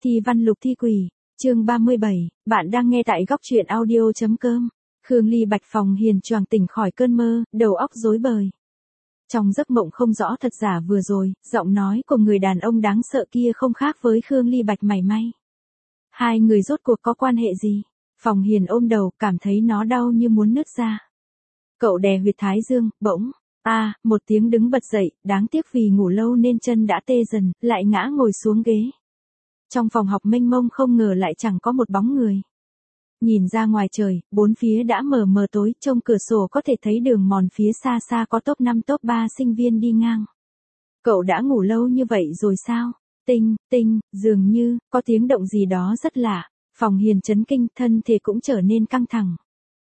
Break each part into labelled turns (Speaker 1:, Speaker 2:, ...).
Speaker 1: Thi văn lục thi quỷ, chương 37, bạn đang nghe tại góc truyện audio.com. Khương Ly Bạch Phòng Hiền choàng tỉnh khỏi cơn mơ, đầu óc rối bời. Trong giấc mộng không rõ thật giả vừa rồi, giọng nói của người đàn ông đáng sợ kia không khác với Khương Ly Bạch mảy may. Hai người rốt cuộc có quan hệ gì? Phòng Hiền ôm đầu, cảm thấy nó đau như muốn nứt ra. Cậu đè huyệt thái dương, bỗng, một tiếng đứng bật dậy, đáng tiếc vì ngủ lâu nên chân đã tê dần, lại ngã ngồi xuống ghế. Trong phòng học mênh mông không ngờ lại chẳng có một bóng người. Nhìn ra ngoài trời, bốn phía đã mờ mờ tối, trong cửa sổ có thể thấy đường mòn phía xa xa có top 5 top 3 sinh viên đi ngang. Cậu đã ngủ lâu như vậy rồi sao? Tinh, dường như, có tiếng động gì đó rất lạ. Phòng Hiền chấn kinh, thân thể cũng trở nên căng thẳng.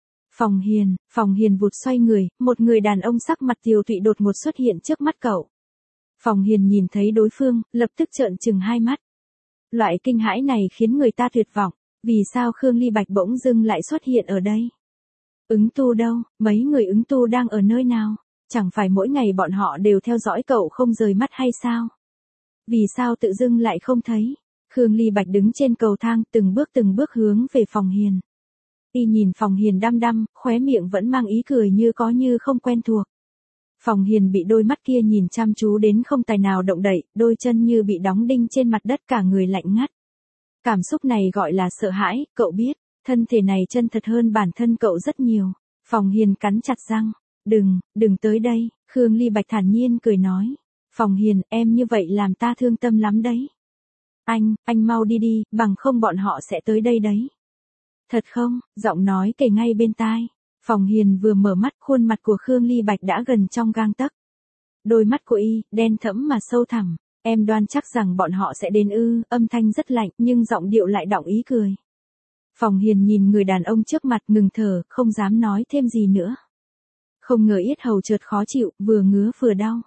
Speaker 1: Phòng Hiền vụt xoay người, một người đàn ông sắc mặt tiều tụy đột ngột xuất hiện trước mắt cậu. Phòng Hiền nhìn thấy đối phương, lập tức trợn trừng hai mắt. Loại kinh hãi này khiến người ta tuyệt vọng, vì sao Khương Ly Bạch bỗng dưng lại xuất hiện ở đây? Ứng tu đâu, mấy người ứng tu đang ở nơi nào? Chẳng phải mỗi ngày bọn họ đều theo dõi cậu không rời mắt hay sao? Vì sao tự dưng lại không thấy? Khương Ly Bạch đứng trên cầu thang từng bước hướng về Phòng Hiền. Y nhìn Phòng Hiền đăm đăm, khóe miệng vẫn mang ý cười như có như không quen thuộc. Phòng Hiền bị đôi mắt kia nhìn chăm chú đến không tài nào động đậy, đôi chân như bị đóng đinh trên mặt đất, cả người lạnh ngắt. Cảm xúc này gọi là sợ hãi, cậu biết, thân thể này chân thật hơn bản thân cậu rất nhiều. Phòng Hiền cắn chặt răng, đừng tới đây, Khương Ly Bạch thản nhiên cười nói. Phòng Hiền, em như vậy làm ta thương tâm lắm đấy. Anh mau đi, bằng không bọn họ sẽ tới đây đấy. Thật không? Giọng nói kề ngay bên tai. Phòng Hiền vừa mở mắt, khuôn mặt của Khương Ly Bạch đã gần trong gang tấc. Đôi mắt của y, đen thẫm mà sâu thẳm. Em đoan chắc rằng bọn họ sẽ đến ư? Âm thanh rất lạnh, nhưng giọng điệu lại đọng ý cười. Phòng Hiền nhìn người đàn ông trước mặt ngừng thở, không dám nói thêm gì nữa. Không ngờ yết hầu chợt khó chịu, vừa ngứa vừa đau.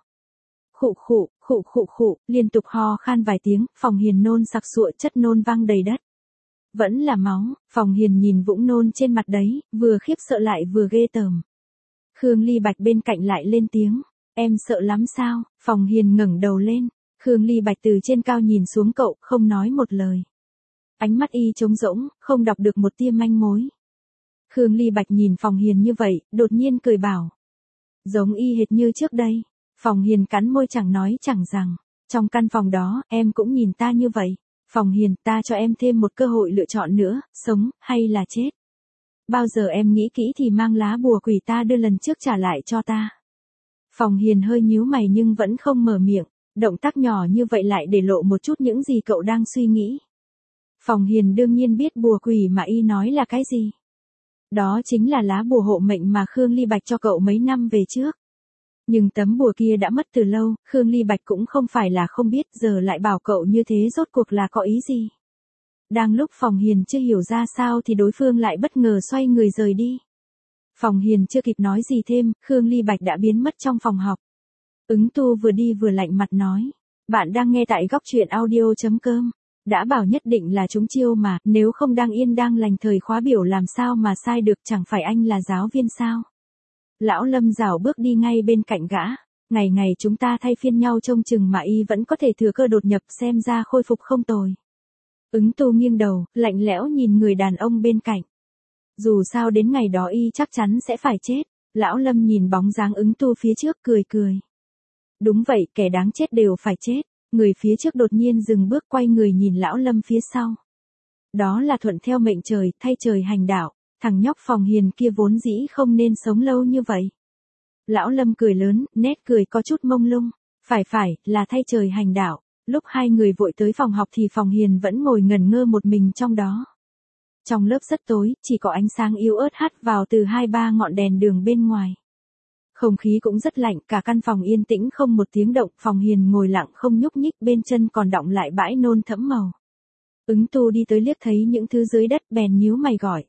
Speaker 1: Khụ, liên tục ho khan vài tiếng, Phòng Hiền nôn sặc sụa, chất nôn văng đầy đất. Vẫn là máu. Phòng Hiền nhìn vũng nôn trên mặt đấy, vừa khiếp sợ lại vừa ghê tởm. Khương Ly Bạch bên cạnh lại lên tiếng. Em sợ lắm sao? Phòng Hiền ngẩng đầu lên. Khương Ly Bạch từ trên cao nhìn xuống cậu, không nói một lời. Ánh mắt y trống rỗng, không đọc được một tia manh mối. Khương Ly Bạch nhìn Phòng Hiền như vậy, đột nhiên cười bảo. Giống y hệt như trước đây. Phòng Hiền cắn môi chẳng nói chẳng rằng. Trong căn phòng đó, em cũng nhìn ta như vậy. Phòng Hiền, ta cho em thêm một cơ hội lựa chọn nữa, sống, hay là chết. Bao giờ em nghĩ kỹ thì mang lá bùa quỷ ta đưa lần trước trả lại cho ta. Phòng Hiền hơi nhíu mày nhưng vẫn không mở miệng, động tác nhỏ như vậy lại để lộ một chút những gì cậu đang suy nghĩ. Phòng Hiền đương nhiên biết bùa quỷ mà y nói là cái gì. Đó chính là lá bùa hộ mệnh mà Khương Ly Bạch cho cậu mấy năm về trước. Nhưng tấm bùa kia đã mất từ lâu, Khương Ly Bạch cũng không phải là không biết, giờ lại bảo cậu như thế rốt cuộc là có ý gì. Đang lúc Phòng Hiền chưa hiểu ra sao thì đối phương lại bất ngờ xoay người rời đi. Phòng Hiền chưa kịp nói gì thêm, Khương Ly Bạch đã biến mất trong phòng học. Ứng tu vừa đi vừa lạnh mặt nói. Bạn đang nghe tại góc truyện audio.com. Đã bảo nhất định là chúng chiêu mà, nếu không đang yên đang lành thời khóa biểu làm sao mà sai được, chẳng phải anh là giáo viên sao? Lão Lâm rảo bước đi ngay bên cạnh gã. Ngày chúng ta thay phiên nhau trông chừng mà y vẫn có thể thừa cơ đột nhập, xem ra khôi phục không tồi. Ứng tu nghiêng đầu, lạnh lẽo nhìn người đàn ông bên cạnh. Dù sao đến ngày đó y chắc chắn sẽ phải chết. Lão Lâm nhìn bóng dáng ứng tu phía trước cười. Đúng vậy, kẻ đáng chết đều phải chết. Người phía trước đột nhiên dừng bước, quay người nhìn Lão Lâm phía sau. Đó là thuận theo mệnh trời, thay trời hành đạo. Thằng nhóc Phòng Hiền kia vốn dĩ không nên sống lâu như vậy. Lão Lâm cười lớn, nét cười có chút mông lung. Phải, là thay trời hành đạo. Lúc hai người vội tới phòng học thì Phòng Hiền vẫn ngồi ngẩn ngơ một mình trong đó. Trong lớp rất tối, chỉ có ánh sáng yếu ớt hắt vào từ 2-3 ngọn đèn đường bên ngoài. Không khí cũng rất lạnh, cả căn phòng yên tĩnh không một tiếng động, Phòng Hiền ngồi lặng không nhúc nhích, bên chân còn đọng lại bãi nôn thẫm màu. Ứng tu đi tới liếc thấy những thứ dưới đất bèn nhíu mày gọi.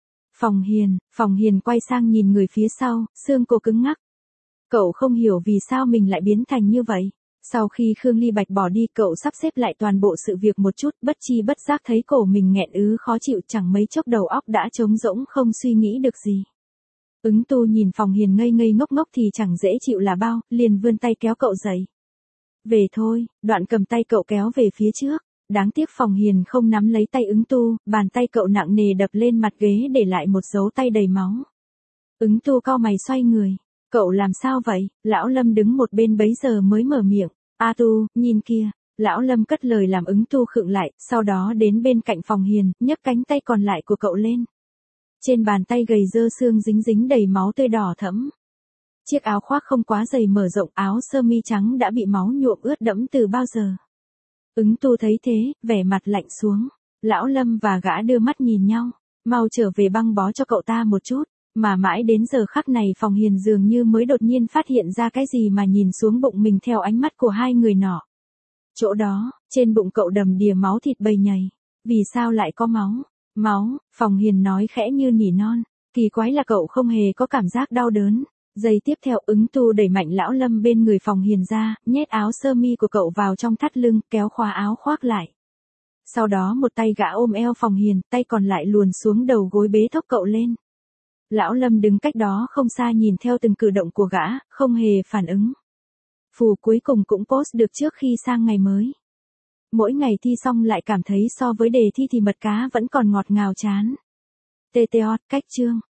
Speaker 1: Phòng Hiền quay sang nhìn người phía sau, xương cổ cứng ngắc. Cậu không hiểu vì sao mình lại biến thành như vậy. Sau khi Khương Ly Bạch bỏ đi, cậu sắp xếp lại toàn bộ sự việc một chút, bất chi bất giác thấy cổ mình nghẹn khó chịu, chẳng mấy chốc đầu óc đã trống rỗng không suy nghĩ được gì. Ứng tu nhìn Phòng Hiền ngây ngốc thì chẳng dễ chịu là bao, liền vươn tay kéo cậu dậy. Về thôi, đoạn cầm tay cậu kéo về phía trước. Đáng tiếc Phòng Hiền không nắm lấy tay Ứng Tu, bàn tay cậu nặng nề đập lên mặt ghế để lại một dấu tay đầy máu. Ứng Tu cau mày xoay người. Cậu làm sao vậy? Lão Lâm đứng một bên bấy giờ mới mở miệng. A Tu, nhìn kia. Lão Lâm cất lời làm Ứng Tu khựng lại, sau đó đến bên cạnh Phòng Hiền, nhấc cánh tay còn lại của cậu lên. Trên bàn tay gầy dơ xương dính dính đầy máu tươi đỏ thẫm. Chiếc áo khoác không quá dày mở rộng, áo sơ mi trắng đã bị máu nhuộm ướt đẫm từ bao giờ. Ứng Tu thấy thế, vẻ mặt lạnh xuống. Lão Lâm và gã đưa mắt nhìn nhau. Mau trở về băng bó cho cậu ta một chút. Mà mãi đến giờ khắc này Phòng Hiền dường như mới đột nhiên phát hiện ra cái gì mà nhìn xuống bụng mình theo ánh mắt của hai người nọ. Chỗ đó, trên bụng cậu đầm đìa máu thịt bầy nhầy. Vì sao lại có máu? Máu, Phòng Hiền nói khẽ như nỉ non. Kỳ quái là cậu không hề có cảm giác đau đớn. Giây tiếp theo Ứng Tu đẩy mạnh Lão Lâm bên người Phòng Hiền ra, nhét áo sơ mi của cậu vào trong thắt lưng, kéo khóa áo khoác lại. Sau đó một tay gã ôm eo Phòng Hiền, tay còn lại luồn xuống đầu gối bế thốc cậu lên. Lão Lâm đứng cách đó không xa nhìn theo từng cử động của gã, không hề phản ứng. Phù cuối cùng cũng post được trước khi sang ngày mới. Mỗi ngày thi xong lại cảm thấy so với đề thi thì mật cá vẫn còn ngọt ngào chán. TTO, cách chương.